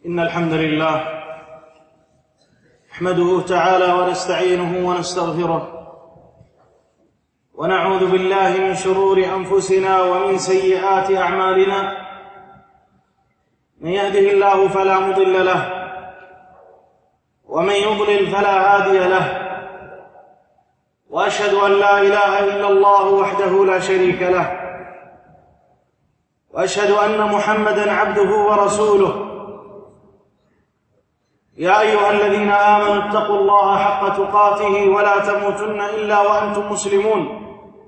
إن الحمد لله نحمده تعالى ونستعينه ونستغفره ونعوذ بالله من شرور أنفسنا ومن سيئات أعمالنا. من يهده الله فلا مضل له ومن يضلل فلا هادي له، وأشهد أن لا إله إلا الله وحده لا شريك له، وأشهد أن محمدًا عبده ورسوله. يا أيها الذين آمنوا اتقوا الله حق تقاته ولا تموتن إلا وأنتم مسلمون.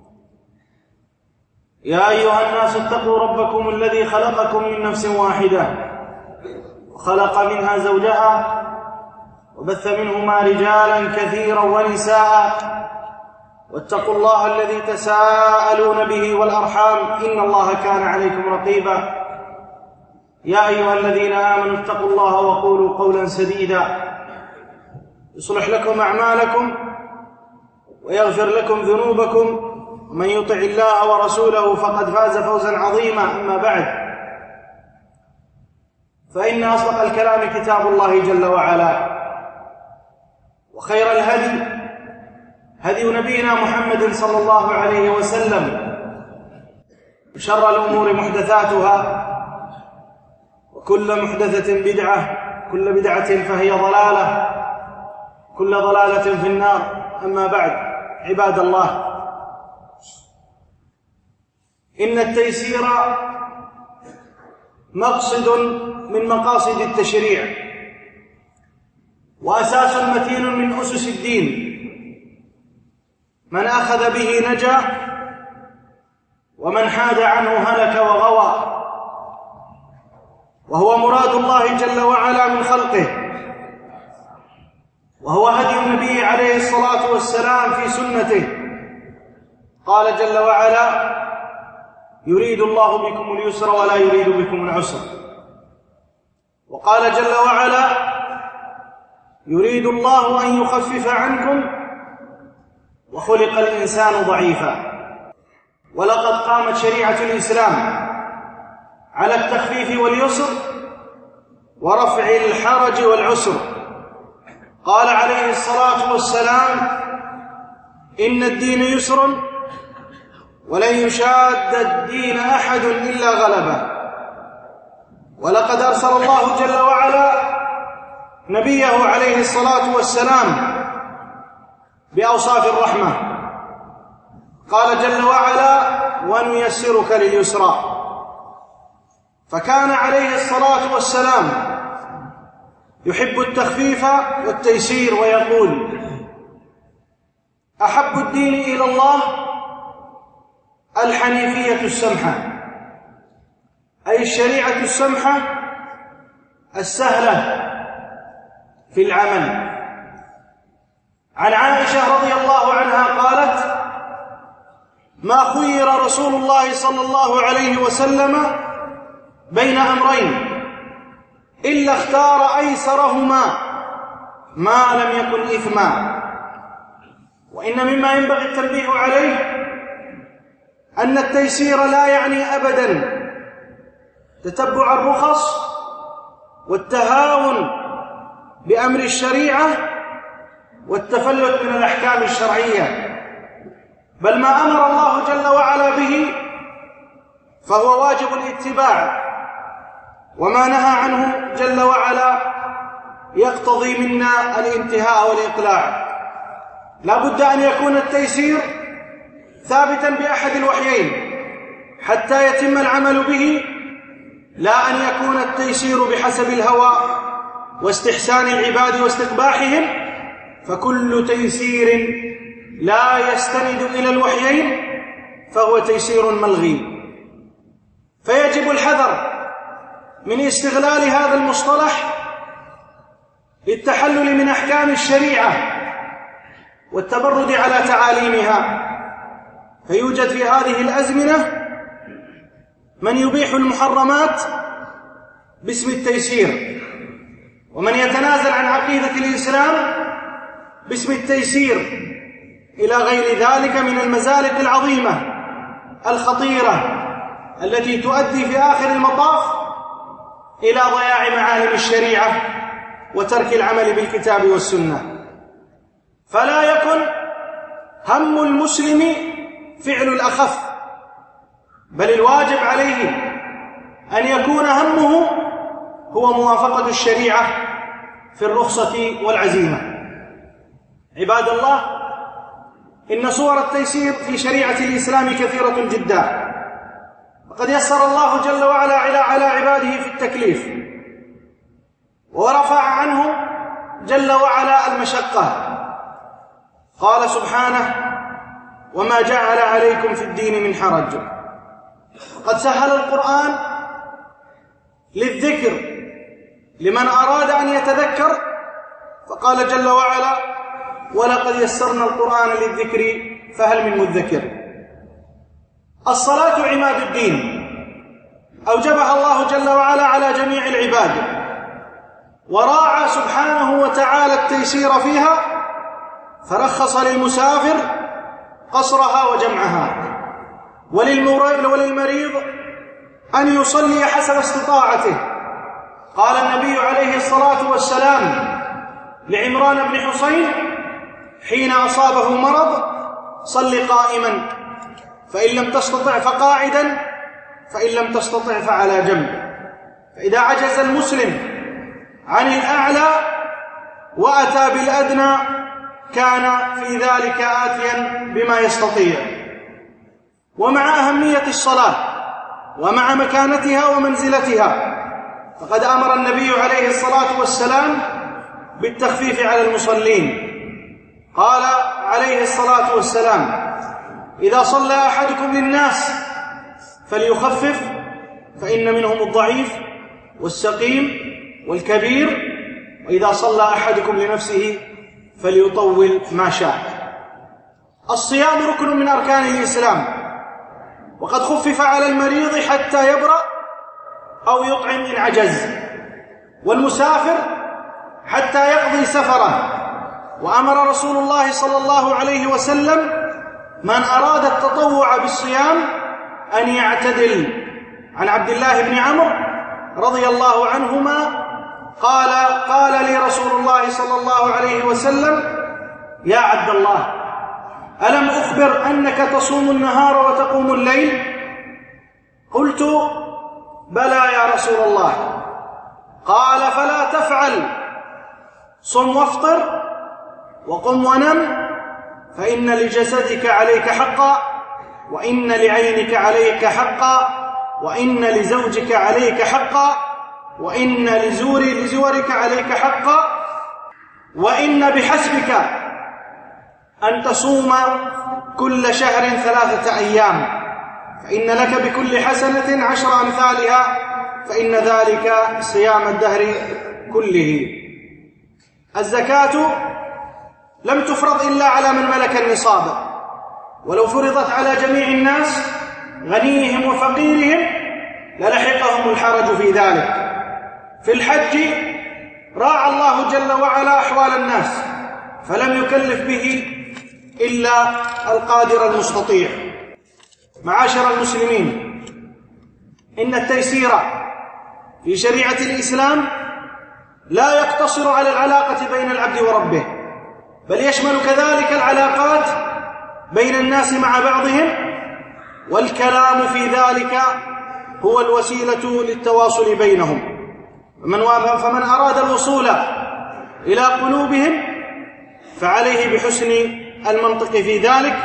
يا أيها الناس اتقوا ربكم الذي خلقكم من نفس واحدة وخلق منها زوجها وبث منهما رجالا كثيرا ونساء، واتقوا الله الذي تساءلون به والأرحام إن الله كان عليكم رقيبا. يا أيها الذين آمنوا اتقوا الله وقولوا قولا سديدا يصلح لكم أعمالكم ويغفر لكم ذنوبكم، ومن يطع الله ورسوله فقد فاز فوزا عظيما. أما بعد، فإن أصدق الكلام كتاب الله جل وعلا، وخير الهدي هدي نبينا محمد صلى الله عليه وسلم، وشر الأمور محدثاتها، وكل محدثة بدعة، كل بدعة فهي ضلالة، كل ضلالة في النار. أما بعد، عباد الله، إن التيسير مقصد من مقاصد التشريع، وأساس متين من أسس الدين. من أخذ به نجا، ومن حاد عنه هلك وغوى، وهو مراد الله جل وعلا من خلقه، وهو هدي النبي عليه الصلاة والسلام في سنته. قال جل وعلا: يريد الله بكم اليسر ولا يريد بكم العسر. وقال جل وعلا: يريد الله أن يخفف عنكم وخلق الإنسان ضعيفا. ولقد قامت شريعة الإسلام على التخفيف واليسر ورفع الحرج والعسر. قال عليه الصلاة والسلام: إن الدين يسر ولن يشاد الدين أحد إلا غلبه. ولقد أرسل الله جل وعلا نبيه عليه الصلاة والسلام بأوصاف الرحمة. قال جل وعلا: ونيسرك لليسرى. فكان عليه الصلاة والسلام يحب التخفيف والتيسير، ويقول: أحب الدين إلى الله الحنيفية السمحة، أي الشريعة السمحة السهلة في العمل. عن عائشة رضي الله عنها قالت: ما خير رسول الله صلى الله عليه وسلم بين أمرين إلا اختار أيسرهما ما لم يكن إثما. وإن مما ينبغي التنبيه عليه أن التيسير لا يعني أبدا تتبع الرخص والتهاون بأمر الشريعة والتفلت من الأحكام الشرعية، بل ما أمر الله جل وعلا به فهو واجب الاتباع، وما نهى عنه جل وعلا يقتضي منا الانتهاء والإقلاع. لا بد أن يكون التيسير ثابتا بأحد الوحيين حتى يتم العمل به، لا أن يكون التيسير بحسب الهوى واستحسان العباد واستقباحهم، فكل تيسير لا يستند إلى الوحيين فهو تيسير ملغي. فيجب الحذر من استغلال هذا المصطلح للتحلل من أحكام الشريعة والتبرد على تعاليمها. فيوجد في هذه الأزمنة من يبيح المحرمات باسم التيسير، ومن يتنازل عن عقيدة الإسلام باسم التيسير، إلى غير ذلك من المزالق العظيمة الخطيرة التي تؤدي في آخر المطاف إلى ضياع معالم الشريعة وترك العمل بالكتاب والسنة. فلا يكن هم المسلم فعل الأخف، بل الواجب عليه أن يكون همه هو موافقة الشريعة في الرخصة والعزيمة. عباد الله، إن صور التيسير في شريعة الإسلام كثيرة جدا، وقد يسر الله جل وعلا على عباده في التكليف، ورفع عنهم جل وعلا المشقة. قال سبحانه: وما جعل عليكم في الدين من حرج. قد سهل القرآن للذكر لمن أراد أن يتذكر، فقال جل وعلا: ولقد يسرنا القرآن للذكر فهل من مدكر. الصلاة عماد الدين، أوجبها الله جل وعلا على جميع العباد، وراعى سبحانه وتعالى التيسير فيها، فرخص للمسافر قصرها وجمعها، وللمريض أن يصلي حسب استطاعته. قال النبي عليه الصلاة والسلام لعمران بن حسين حين أصابه مرض: صل قائما، فإن لم تستطع فقاعدا، فإن لم تستطع فعلى جنب. فإذا عجز المسلم عن الأعلى وأتى بالأدنى كان في ذلك آتيا بما يستطيع. ومع أهمية الصلاة ومع مكانتها ومنزلتها، فقد أمر النبي عليه الصلاة والسلام بالتخفيف على المصلين. قال عليه الصلاة والسلام: إذا صلى أحدكم للناس فليخفف، فإن منهم الضعيف والسقيم والكبير، وإذا صلى أحدكم لنفسه فليطول ما شاء. الصيام ركن من أركان الإسلام، وقد خفف على المريض حتى يبرأ أو يطعم إن عجز، والمسافر حتى يقضي سفره. وأمر رسول الله صلى الله عليه وسلم من أراد التطوع بالصيام أن يعتدل. عن عبد الله بن عمرو رضي الله عنهما قال لي رسول الله صلى الله عليه وسلم: يا عبد الله، ألم أخبر أنك تصوم النهار وتقوم الليل؟ قلت: بلى يا رسول الله. قال: فلا تفعل، صم وافطر وقم ونم، فإن لجسدك عليك حقا، وإن لعينك عليك حقا، وإن لزوجك عليك حقا، وإن لزورك عليك حقا، وإن بحسبك أن تصوم كل شهر 3 أيام، فإن لك بكل حسنة 10 أمثالها، فإن ذلك صيام الدهر كله. الزكاة لم تفرض إلا على من ملك النصاب، ولو فرضت على جميع الناس غنيهم وفقيرهم للحقهم الحرج في ذلك. في الحج راعى الله جل وعلا أحوال الناس، فلم يكلف به إلا القادر المستطيع. معاشر المسلمين، إن التيسير في شريعة الإسلام لا يقتصر على العلاقة بين العبد وربه، بل يشمل كذلك العلاقات بين الناس مع بعضهم، والكلام في ذلك هو الوسيلة للتواصل بينهم. فمن أراد الوصول إلى قلوبهم فعليه بحسن المنطق في ذلك.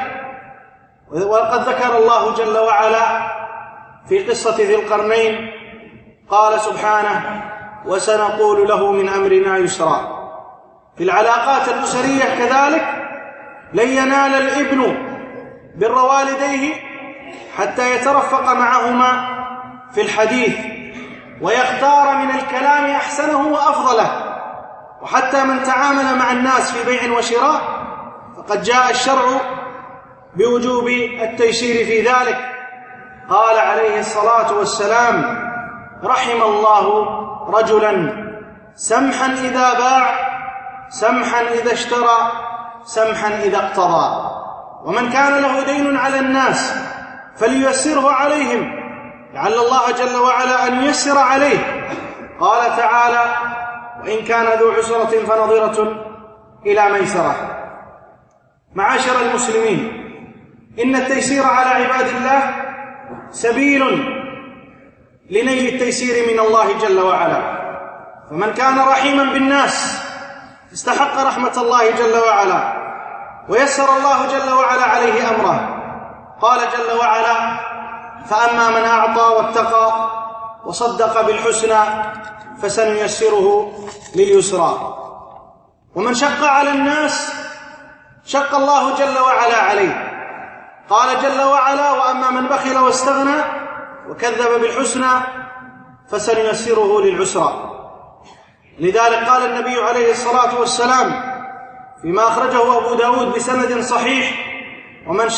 وقد ذكر الله جل وعلا في قصة ذي القرنين، قال سبحانه: وسنقول له من أمرنا يسرا. في العلاقات الأسرية كذلك لن ينال الابن بر والديه حتى يترفق معهما في الحديث، ويختار من الكلام أحسنه وأفضله. وحتى من تعامل مع الناس في بيع وشراء فقد جاء الشرع بوجوب التيسير في ذلك. قال عليه الصلاة والسلام: رحم الله رجلا سمحا إذا باع، سمحا إذا اشترى، سمحا إذا اقتضى. ومن كان له دين على الناس فلييسره عليهم، لعل الله جل وعلا أن ييسر عليه قال تعالى: وإن كان ذو عسرة فنظرة إلى ميسرة. معاشر المسلمين، إن التيسير على عباد الله سبيل لنيل التيسير من الله جل وعلا، فمن كان رحيما بالناس استحق رحمة الله جل وعلا، ويسر الله جل وعلا عليه أمره. قال جل وعلا: فأما من أعطى واتقى وصدق بالحسنى فسنيسره لليسرى. ومن شق على الناس شق الله جل وعلا عليه. قال جل وعلا: وأما من بخل واستغنى وكذب بالحسنى فسنيسره للعسرى. لذلك قال النبي عليه الصلاة والسلام فيما أخرجه أبو داود بسند صحيح: ومن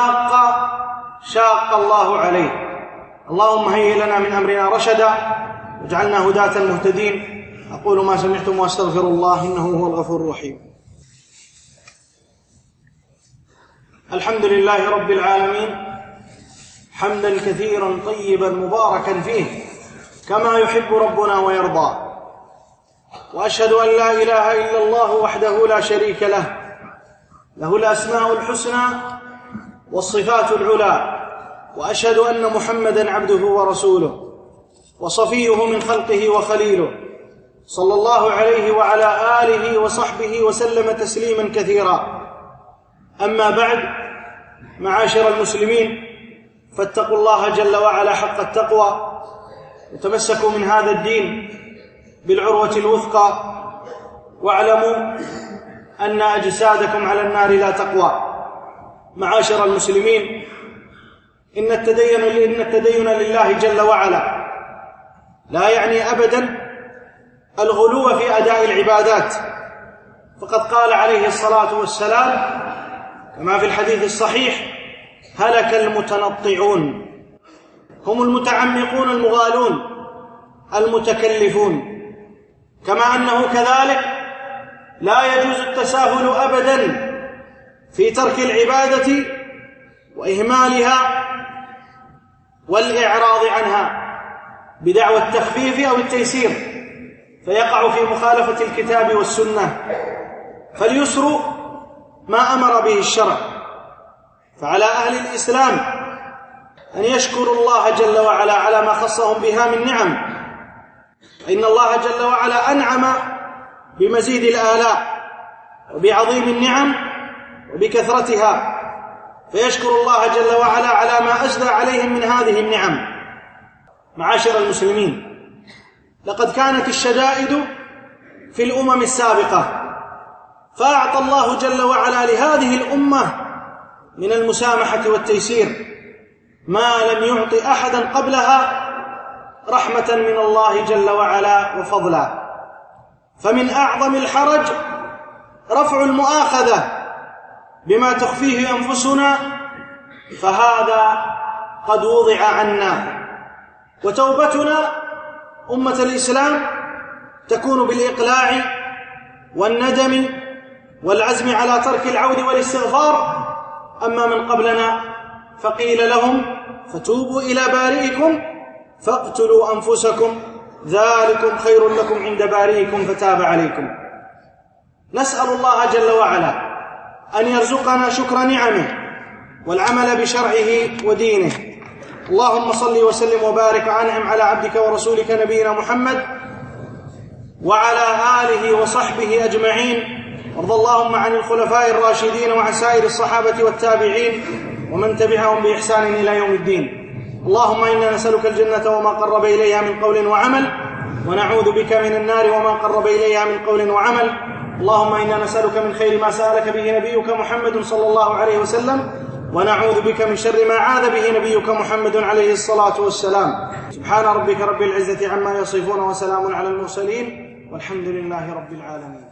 شاق الله عليه. اللهم هيئ لنا من أمرنا رشدا واجعلنا هداة مهتدين. أقول ما سمعتم وأستغفر الله إنه هو الغفور الرحيم. الحمد لله رب العالمين، حمدا كثيرا طيبا مباركا فيه كما يحب ربنا ويرضى. وأشهد أن لا إله إلا الله وحده لا شريك له، له الأسماء الحسنى والصفات العلى. وأشهد أن محمدا عبده ورسوله وصفيه من خلقه وخليله، صلى الله عليه وعلى آله وصحبه وسلم تسليما كثيرا. أما بعد، معاشر المسلمين، فاتقوا الله جل وعلا حق التقوى، وتمسكوا من هذا الدين بالعروة الوثقى، واعلموا أن أجسادكم على النار لا تقوى. معاشر المسلمين، إن التدين لله جل وعلا لا يعني أبدا الغلو في أداء العبادات، فقد قال عليه الصلاة والسلام كما في الحديث الصحيح: هلك المتنطعون، هم المتعمقون المغالون المتكلفون. كما أنه كذلك لا يجوز التساهل أبدا في ترك العبادة وإهمالها والإعراض عنها بدعوى التخفيف أو التيسير، فيقع في مخالفة الكتاب والسنة. فاليسر ما أمر به الشرع، فعلى أهل الإسلام أن يشكروا الله جل وعلا على ما خصهم بها من نعم، فإن الله جل وعلا أنعم بمزيد الآلاء وبعظيم النعم وبكثرتها، فيشكر الله جل وعلا على ما أسدى عليهم من هذه النعم. معاشر المسلمين، لقد كانت الشدائد في الأمم السابقة، فأعطى الله جل وعلا لهذه الأمة من المسامحة والتيسير ما لم يعط أحدا قبلها، رحمة من الله جل وعلا وفضلا. فمن أعظم الحرج رفع المؤاخذة بما تخفيه أنفسنا، فهذا قد وضع عنا. وتوبتنا أمة الإسلام تكون بالإقلاع والندم والعزم على ترك العود والاستغفار. أما من قبلنا فقيل لهم: فتوبوا إلى بارئكم فاقتلوا أنفسكم ذلكم خير لكم عند بارئكم فتاب عليكم. نسأل الله جل وعلا أن يرزقنا شكر نعمه والعمل بشرعه ودينه. اللهم صل وسلم وبارك وأنعم على عبدك ورسولك نبينا محمد وعلى آله وصحبه أجمعين. وارض اللهم عن الخلفاء الراشدين وعن سائر الصحابة والتابعين ومن تبعهم بإحسان إلى يوم الدين. اللهم إنا نسألك الجنة وما قرب إليها من قول وعمل، ونعوذ بك من النار وما قرب إليها من قول وعمل. اللهم إنا نسألك من خير ما سألك به نبيك محمد صلى الله عليه وسلم، ونعوذ بك من شر ما عاذ به نبيك محمد عليه الصلاة والسلام. سبحان ربك رب العزة عما يصفون، وسلام على المرسلين، والحمد لله رب العالمين.